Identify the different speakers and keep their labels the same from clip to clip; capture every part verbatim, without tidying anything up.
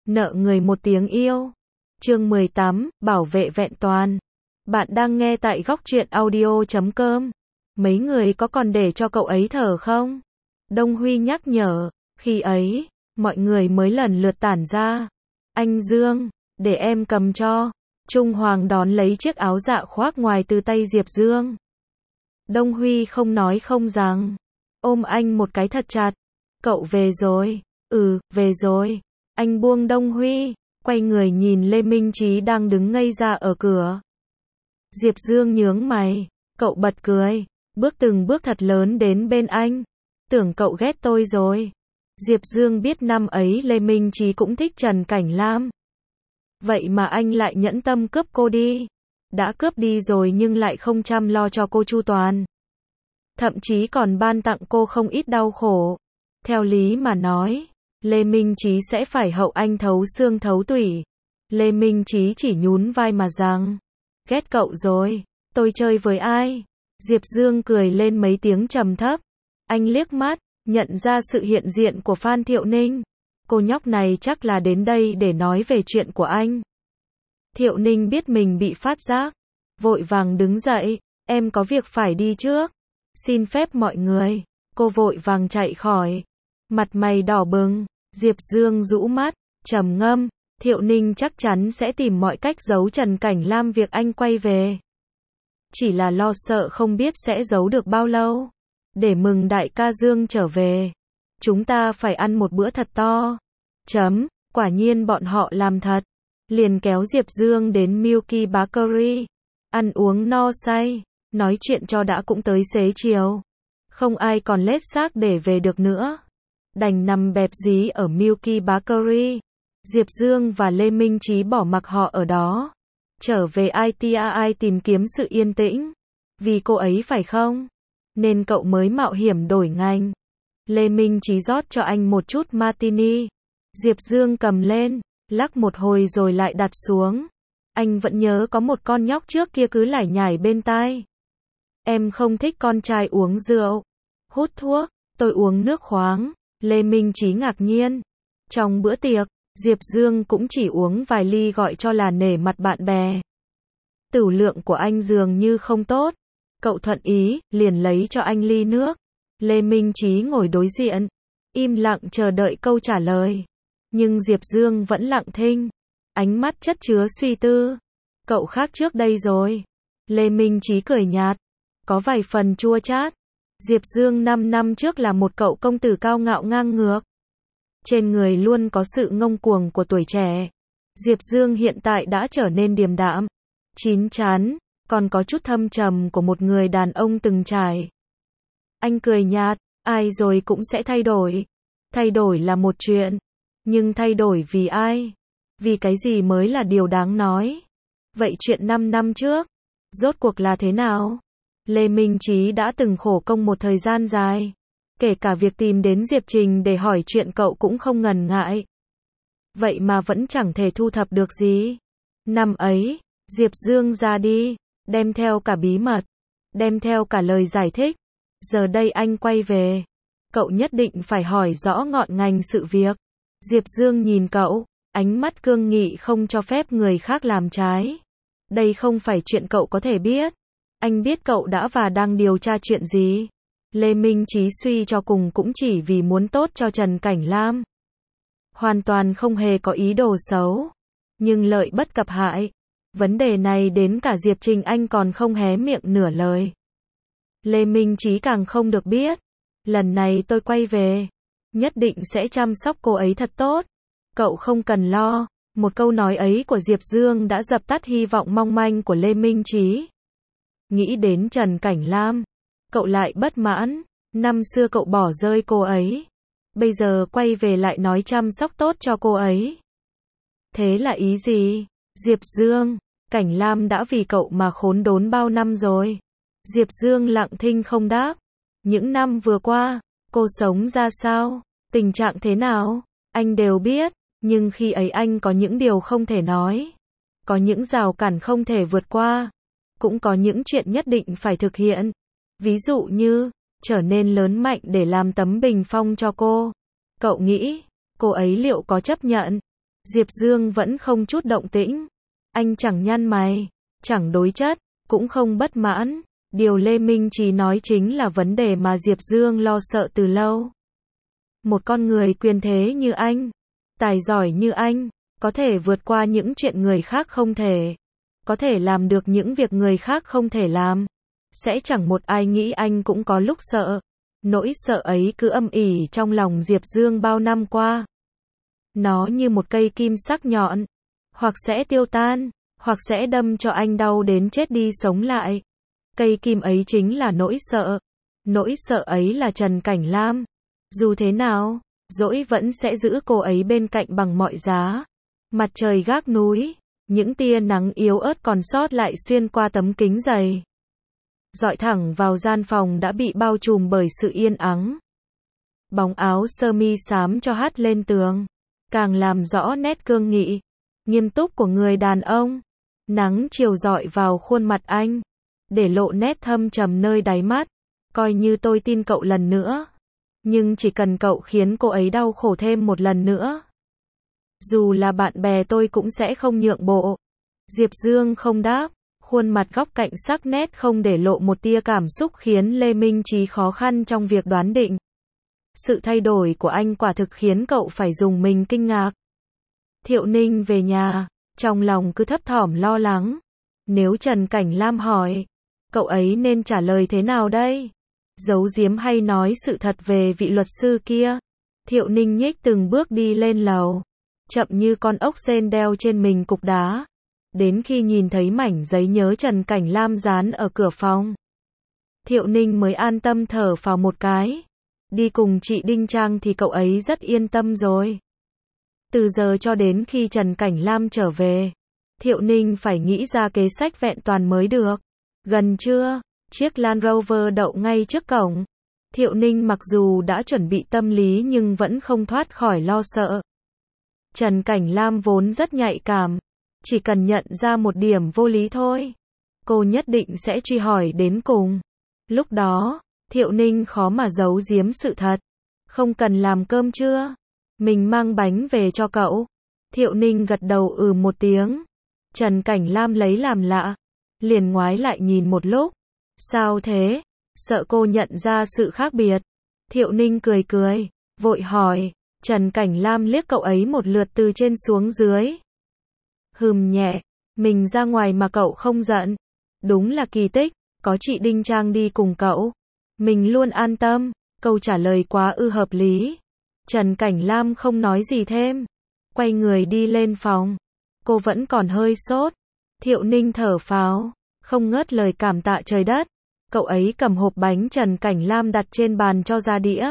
Speaker 1: nợ người một tiếng yêu. Chương mười tám, bảo vệ vẹn toàn. Bạn đang nghe tại góc truyện audio chấm com. Mấy người có còn để cho cậu ấy thở không? Đông Huy nhắc nhở. Khi ấy, mọi người mới lần lượt tản ra. Anh Dương, để em cầm cho. Trung Hoàng đón lấy chiếc áo dạ khoác ngoài từ tay Diệp Dương. Đông Huy không nói không rằng. Ôm anh một cái thật chặt. Cậu về rồi. Ừ, về rồi. Anh buông Đông Huy, quay người nhìn Lê Minh Trí đang đứng ngây ra ở cửa. Diệp Dương nhướng mày, cậu bật cười, bước từng bước thật lớn đến bên anh. Tưởng cậu ghét tôi rồi. Diệp Dương biết năm ấy Lê Minh Trí cũng thích Trần Cảnh Lam. Vậy mà anh lại nhẫn tâm cướp cô đi. Đã cướp đi rồi nhưng lại không chăm lo cho cô chu toàn. Thậm chí còn ban tặng cô không ít đau khổ. Theo lý mà nói, Lê Minh Trí sẽ phải hậu anh thấu xương thấu tủy. Lê Minh Trí chỉ nhún vai mà rằng, ghét cậu rồi, tôi chơi với ai? Diệp Dương cười lên mấy tiếng trầm thấp. Anh liếc mắt, nhận ra sự hiện diện của Phan Thiệu Ninh. Cô nhóc này chắc là đến đây để nói về chuyện của anh. Thiệu Ninh biết mình bị phát giác, vội vàng đứng dậy, em có việc phải đi trước. Xin phép mọi người. Cô vội vàng chạy khỏi. Mặt mày đỏ bừng, Diệp Dương rũ mắt, trầm ngâm, Thiệu Ninh chắc chắn sẽ tìm mọi cách giấu Trần Cảnh Lam việc anh quay về. Chỉ là lo sợ không biết sẽ giấu được bao lâu. Để mừng đại ca Dương trở về, chúng ta phải ăn một bữa thật to. Chấm, quả nhiên bọn họ làm thật. Liền kéo Diệp Dương đến Milky Bakery. Ăn uống no say, nói chuyện cho đã cũng tới xế chiều. Không ai còn lết xác để về được nữa. Đành nằm bẹp dí ở Milky Bakery. Diệp Dương và Lê Minh Trí bỏ mặc họ ở đó. Trở về i tê a i tìm kiếm sự yên tĩnh. Vì cô ấy phải không? Nên cậu mới mạo hiểm đổi ngành. Lê Minh Trí rót cho anh một chút martini. Diệp Dương cầm lên, lắc một hồi rồi lại đặt xuống. Anh vẫn nhớ có một con nhóc trước kia cứ lải nhải bên tai. Em không thích con trai uống rượu, hút thuốc, tôi uống nước khoáng. Lê Minh Trí ngạc nhiên. Trong bữa tiệc, Diệp Dương cũng chỉ uống vài ly gọi cho là nể mặt bạn bè. Tửu lượng của anh dường như không tốt. Cậu thuận ý, liền lấy cho anh ly nước. Lê Minh Trí ngồi đối diện, im lặng chờ đợi câu trả lời. Nhưng Diệp Dương vẫn lặng thinh, ánh mắt chất chứa suy tư. Cậu khác trước đây rồi. Lê Minh Trí cười nhạt, có vài phần chua chát. Diệp Dương năm năm trước là một cậu công tử cao ngạo ngang ngược. Trên người luôn có sự ngông cuồng của tuổi trẻ. Diệp Dương hiện tại đã trở nên điềm đạm, chín chắn, còn có chút thâm trầm của một người đàn ông từng trải. Anh cười nhạt, ai rồi cũng sẽ thay đổi. Thay đổi là một chuyện, nhưng thay đổi vì ai? Vì cái gì mới là điều đáng nói? Vậy chuyện năm năm trước, rốt cuộc là thế nào? Lê Minh Trí đã từng khổ công một thời gian dài. Kể cả việc tìm đến Diệp Trình để hỏi chuyện cậu cũng không ngần ngại. Vậy mà vẫn chẳng thể thu thập được gì. Năm ấy, Diệp Dương ra đi, đem theo cả bí mật, đem theo cả lời giải thích. Giờ đây anh quay về, cậu nhất định phải hỏi rõ ngọn ngành sự việc. Diệp Dương nhìn cậu, ánh mắt cương nghị không cho phép người khác làm trái. Đây không phải chuyện cậu có thể biết. Anh biết cậu đã và đang điều tra chuyện gì. Lê Minh Trí suy cho cùng cũng chỉ vì muốn tốt cho Trần Cảnh Lam. Hoàn toàn không hề có ý đồ xấu. Nhưng lợi bất cập hại. Vấn đề này đến cả Diệp Trình anh còn không hé miệng nửa lời. Lê Minh Trí càng không được biết. Lần này tôi quay về, nhất định sẽ chăm sóc cô ấy thật tốt. Cậu không cần lo. Một câu nói ấy của Diệp Dương đã dập tắt hy vọng mong manh của Lê Minh Trí. Nghĩ đến Trần Cảnh Lam, cậu lại bất mãn. Năm xưa cậu bỏ rơi cô ấy, bây giờ quay về lại nói chăm sóc tốt cho cô ấy. Thế là ý gì? Diệp Dương, Cảnh Lam đã vì cậu mà khốn đốn bao năm rồi. Diệp Dương lặng thinh không đáp. Những năm vừa qua, cô sống ra sao? Tình trạng thế nào? Anh đều biết, nhưng khi ấy anh có những điều không thể nói. Có những rào cản không thể vượt qua. Cũng có những chuyện nhất định phải thực hiện. Ví dụ như, trở nên lớn mạnh để làm tấm bình phong cho cô. Cậu nghĩ, cô ấy liệu có chấp nhận? Diệp Dương vẫn không chút động tĩnh. Anh chẳng nhăn mày, chẳng đối chất, cũng không bất mãn. Điều Lê Minh Trí nói chính là vấn đề mà Diệp Dương lo sợ từ lâu. Một con người quyền thế như anh, tài giỏi như anh, có thể vượt qua những chuyện người khác không thể, có thể làm được những việc người khác không thể làm. Sẽ chẳng một ai nghĩ anh cũng có lúc sợ. Nỗi sợ ấy cứ âm ỉ trong lòng Diệp Dương bao năm qua. Nó như một cây kim sắc nhọn, hoặc sẽ tiêu tan, hoặc sẽ đâm cho anh đau đến chết đi sống lại. Cây kim ấy chính là nỗi sợ. Nỗi sợ ấy là Trần Cảnh Lam. Dù thế nào, dỗi vẫn sẽ giữ cô ấy bên cạnh bằng mọi giá. Mặt trời gác núi, những tia nắng yếu ớt còn sót lại xuyên qua tấm kính dày, dọi thẳng vào gian phòng đã bị bao trùm bởi sự yên ắng. Bóng áo sơ mi xám cho hắt lên tường, càng làm rõ nét cương nghị, nghiêm túc của người đàn ông. Nắng chiều dọi vào khuôn mặt anh, để lộ nét thâm trầm nơi đáy mắt. Coi như tôi tin cậu lần nữa, nhưng chỉ cần cậu khiến cô ấy đau khổ thêm một lần nữa, dù là bạn bè tôi cũng sẽ không nhượng bộ. Diệp Dương không đáp, khuôn mặt góc cạnh sắc nét không để lộ một tia cảm xúc khiến Lê Minh Trí khó khăn trong việc đoán định. Sự thay đổi của anh quả thực khiến cậu phải dùng mình kinh ngạc. Thiệu Ninh về nhà, trong lòng cứ thấp thỏm lo lắng. Nếu Trần Cảnh Lam hỏi, cậu ấy nên trả lời thế nào đây? Giấu giếm hay nói sự thật về vị luật sư kia? Thiệu Ninh nhích từng bước đi lên lầu, chậm như con ốc sên đeo trên mình cục đá. Đến khi nhìn thấy mảnh giấy nhớ Trần Cảnh Lam dán ở cửa phòng, Thiệu Ninh mới an tâm thở phào một cái. Đi cùng chị Đinh Trang thì cậu ấy rất yên tâm rồi. Từ giờ cho đến khi Trần Cảnh Lam trở về, Thiệu Ninh phải nghĩ ra kế sách vẹn toàn mới được. Gần trưa, chiếc Land Rover đậu ngay trước cổng. Thiệu Ninh mặc dù đã chuẩn bị tâm lý nhưng vẫn không thoát khỏi lo sợ. Trần Cảnh Lam vốn rất nhạy cảm, chỉ cần nhận ra một điểm vô lý thôi, cô nhất định sẽ truy hỏi đến cùng. Lúc đó, Thiệu Ninh khó mà giấu giếm sự thật. Không cần làm cơm chưa? Mình mang bánh về cho cậu. Thiệu Ninh gật đầu ừ một tiếng. Trần Cảnh Lam lấy làm lạ, liền ngoái lại nhìn một lúc. Sao thế? Sợ cô nhận ra sự khác biệt. Thiệu Ninh cười cười, vội hỏi. Trần Cảnh Lam liếc cậu ấy một lượt từ trên xuống dưới. Hừm nhẹ, mình ra ngoài mà cậu không giận. Đúng là kỳ tích, có chị Đinh Trang đi cùng cậu, mình luôn an tâm. Câu trả lời quá ư hợp lý. Trần Cảnh Lam không nói gì thêm, quay người đi lên phòng. Cô vẫn còn hơi sốt. Thiệu Ninh thở phào, không ngớt lời cảm tạ trời đất. Cậu ấy cầm hộp bánh Trần Cảnh Lam đặt trên bàn cho ra đĩa.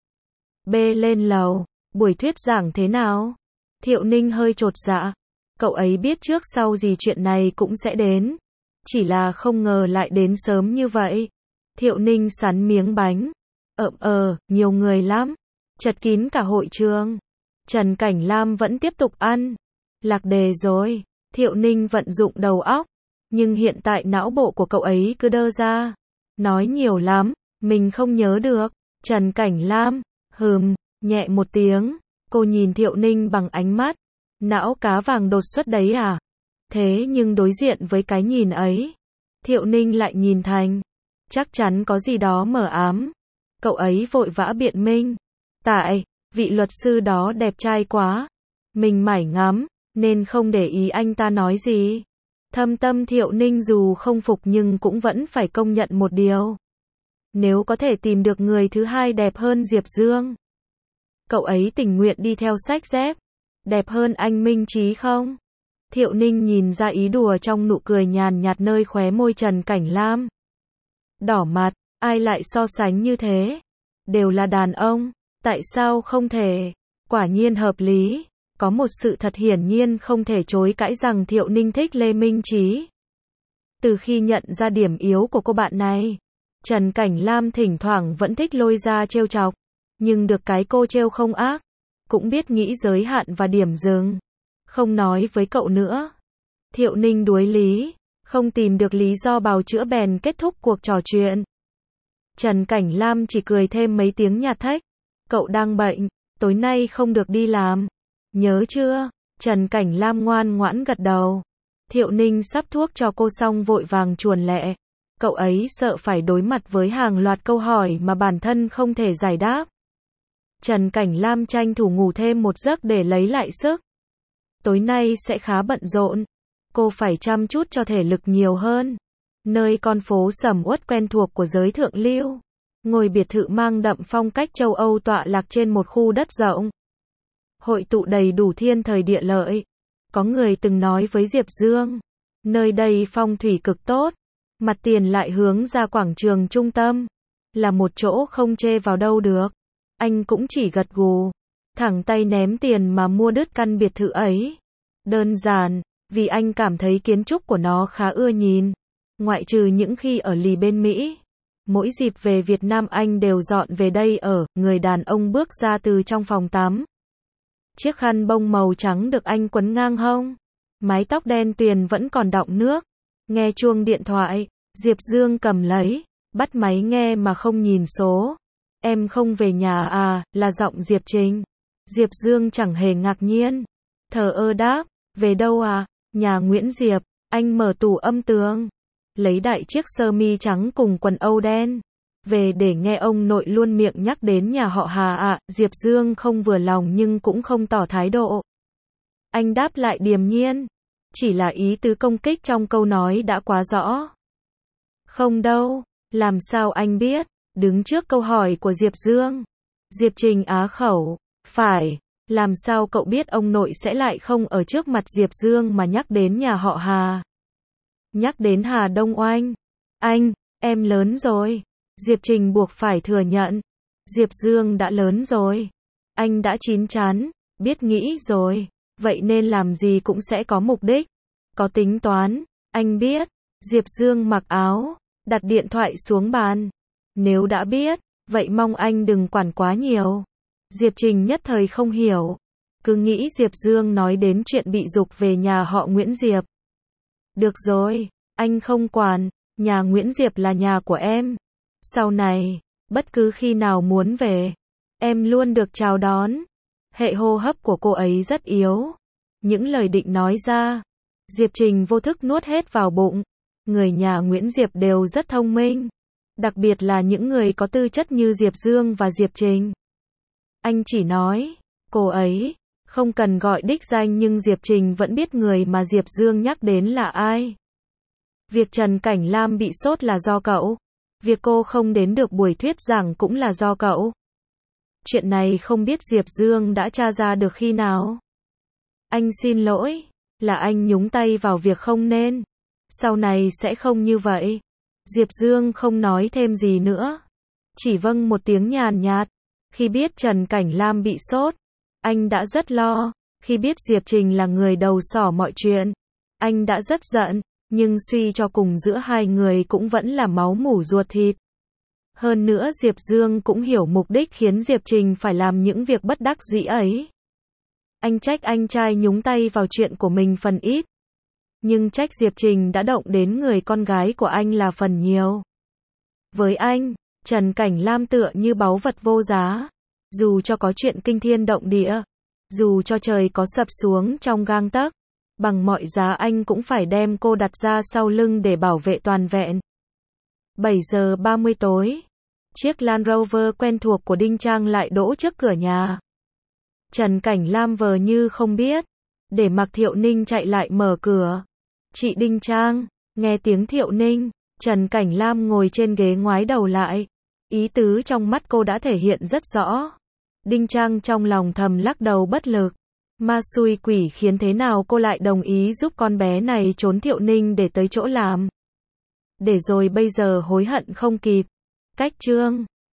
Speaker 1: Bê lên lầu, buổi thuyết giảng thế nào? Thiệu Ninh hơi chột dạ. Cậu ấy biết trước sau gì chuyện này cũng sẽ đến, chỉ là không ngờ lại đến sớm như vậy. Thiệu Ninh sắn miếng bánh. Ợm ờ, nhiều người lắm, chật kín cả hội trường. Trần Cảnh Lam vẫn tiếp tục ăn. Lạc đề rồi. Thiệu Ninh vận dụng đầu óc, nhưng hiện tại não bộ của cậu ấy cứ đơ ra. Nói nhiều lắm, mình không nhớ được. Trần Cảnh Lam, hừm, nhẹ một tiếng. Cô nhìn Thiệu Ninh bằng ánh mắt. Não cá vàng đột xuất đấy à? Thế nhưng đối diện với cái nhìn ấy, Thiệu Ninh lại nhìn thành, chắc chắn có gì đó mờ ám. Cậu ấy vội vã biện minh. Tại, vị luật sư đó đẹp trai quá. Mình mải ngắm, nên không để ý anh ta nói gì. Thâm tâm Thiệu Ninh dù không phục nhưng cũng vẫn phải công nhận một điều. Nếu có thể tìm được người thứ hai đẹp hơn Diệp Dương, cậu ấy tình nguyện đi theo sách dép. Đẹp hơn anh Minh Trí không? Thiệu Ninh nhìn ra ý đùa trong nụ cười nhàn nhạt nơi khóe môi Trần Cảnh Lam. Đỏ mặt, ai lại so sánh như thế? Đều là đàn ông, tại sao không thể? Quả nhiên hợp lý. Có một sự thật hiển nhiên không thể chối cãi rằng Thiệu Ninh thích Lê Minh Trí. Từ khi nhận ra điểm yếu của cô bạn này, Trần Cảnh Lam thỉnh thoảng vẫn thích lôi ra trêu chọc, nhưng được cái cô trêu không ác, cũng biết nghĩ giới hạn và điểm dừng. Không nói với cậu nữa. Thiệu Ninh đuối lý, không tìm được lý do bào chữa bèn kết thúc cuộc trò chuyện. Trần Cảnh Lam chỉ cười thêm mấy tiếng nhạt thách. Cậu đang bệnh, tối nay không được đi làm. Nhớ chưa? Trần Cảnh Lam ngoan ngoãn gật đầu. Thiệu Ninh sắp thuốc cho cô xong vội vàng chuồn lẹ. Cậu ấy sợ phải đối mặt với hàng loạt câu hỏi mà bản thân không thể giải đáp. Trần Cảnh Lam tranh thủ ngủ thêm một giấc để lấy lại sức. Tối nay sẽ khá bận rộn. Cô phải chăm chút cho thể lực nhiều hơn. Nơi con phố sầm uất quen thuộc của giới thượng lưu. Ngôi biệt thự mang đậm phong cách châu Âu tọa lạc trên một khu đất rộng. Hội tụ đầy đủ thiên thời địa lợi. Có người từng nói với Diệp Dương, nơi đây phong thủy cực tốt, mặt tiền lại hướng ra quảng trường trung tâm, là một chỗ không chê vào đâu được. Anh cũng chỉ gật gù, thẳng tay ném tiền mà mua đứt căn biệt thự ấy. Đơn giản, vì anh cảm thấy kiến trúc của nó khá ưa nhìn, ngoại trừ những khi ở lì bên Mỹ. Mỗi dịp về Việt Nam anh đều dọn về đây ở. Người đàn ông bước ra từ trong phòng tắm. Chiếc khăn bông màu trắng được anh quấn ngang hông. Mái tóc đen tuyền vẫn còn đọng nước. Nghe chuông điện thoại, Diệp Dương cầm lấy, bắt máy nghe mà không nhìn số. Em không về nhà à, là giọng Diệp Trình. Diệp Dương chẳng hề ngạc nhiên. Thờ ơ đáp, về đâu à, nhà Nguyễn Diệp. Anh mở tủ âm tường, lấy đại chiếc sơ mi trắng cùng quần âu đen. Về để nghe ông nội luôn miệng nhắc đến nhà họ Hà ạ. À. Diệp Dương không vừa lòng nhưng cũng không tỏ thái độ. Anh đáp lại điềm nhiên. Chỉ là ý tứ công kích trong câu nói đã quá rõ. Không đâu, làm sao anh biết? Đứng trước câu hỏi của Diệp Dương. Diệp Trình á khẩu. Phải, làm sao cậu biết ông nội sẽ lại không ở trước mặt Diệp Dương mà nhắc đến nhà họ Hà? Nhắc đến Hà Đông Oanh. Anh, em lớn rồi. Diệp Trình buộc phải thừa nhận. Diệp Dương đã lớn rồi. Anh đã chín chắn, biết nghĩ rồi. Vậy nên làm gì cũng sẽ có mục đích, có tính toán. Anh biết. Diệp Dương mặc áo, đặt điện thoại xuống bàn. Nếu đã biết, vậy mong anh đừng quản quá nhiều. Diệp Trình nhất thời không hiểu. Cứ nghĩ Diệp Dương nói đến chuyện bị giục về nhà họ Nguyễn Diệp. Được rồi, anh không quản. Nhà Nguyễn Diệp là nhà của em. Sau này, bất cứ khi nào muốn về, em luôn được chào đón. Hệ hô hấp của cô ấy rất yếu. Những lời định nói ra, Diệp Trình vô thức nuốt hết vào bụng. Người nhà Nguyễn Diệp đều rất thông minh. Đặc biệt là những người có tư chất như Diệp Dương và Diệp Trình. Anh chỉ nói, cô ấy, không cần gọi đích danh nhưng Diệp Trình vẫn biết người mà Diệp Dương nhắc đến là ai. Việc Trần Cảnh Lam bị sốt là do cậu. Việc cô không đến được buổi thuyết giảng cũng là do cậu. Chuyện này không biết Diệp Dương đã tra ra được khi nào. Anh xin lỗi, là anh nhúng tay vào việc không nên. Sau này sẽ không như vậy. Diệp Dương không nói thêm gì nữa. Chỉ vâng một tiếng nhàn nhạt. Khi biết Trần Cảnh Lam bị sốt, anh đã rất lo. Khi biết Diệp Trình là người đầu sỏ mọi chuyện, anh đã rất giận. Nhưng suy cho cùng giữa hai người cũng vẫn là máu mủ ruột thịt. Hơn nữa Diệp Dương cũng hiểu mục đích khiến Diệp Trình phải làm những việc bất đắc dĩ ấy. Anh trách anh trai nhúng tay vào chuyện của mình phần ít. Nhưng trách Diệp Trình đã động đến người con gái của anh là phần nhiều. Với anh, Trần Cảnh Lam tựa như báu vật vô giá. Dù cho có chuyện kinh thiên động địa, dù cho trời có sập xuống trong gang tấc, bằng mọi giá anh cũng phải đem cô đặt ra sau lưng để bảo vệ toàn vẹn. bảy giờ ba mươi tối, chiếc Land Rover quen thuộc của Đinh Trang lại đỗ trước cửa nhà. Trần Cảnh Lam vờ như không biết, để mặc Thiệu Ninh chạy lại mở cửa. Chị Đinh Trang, nghe tiếng Thiệu Ninh, Trần Cảnh Lam ngồi trên ghế ngoái đầu lại. Ý tứ trong mắt cô đã thể hiện rất rõ. Đinh Trang trong lòng thầm lắc đầu bất lực. Ma xui quỷ khiến thế nào cô lại đồng ý giúp con bé này trốn Thiệu Ninh để tới chỗ làm. Để rồi bây giờ hối hận không kịp. Cách chương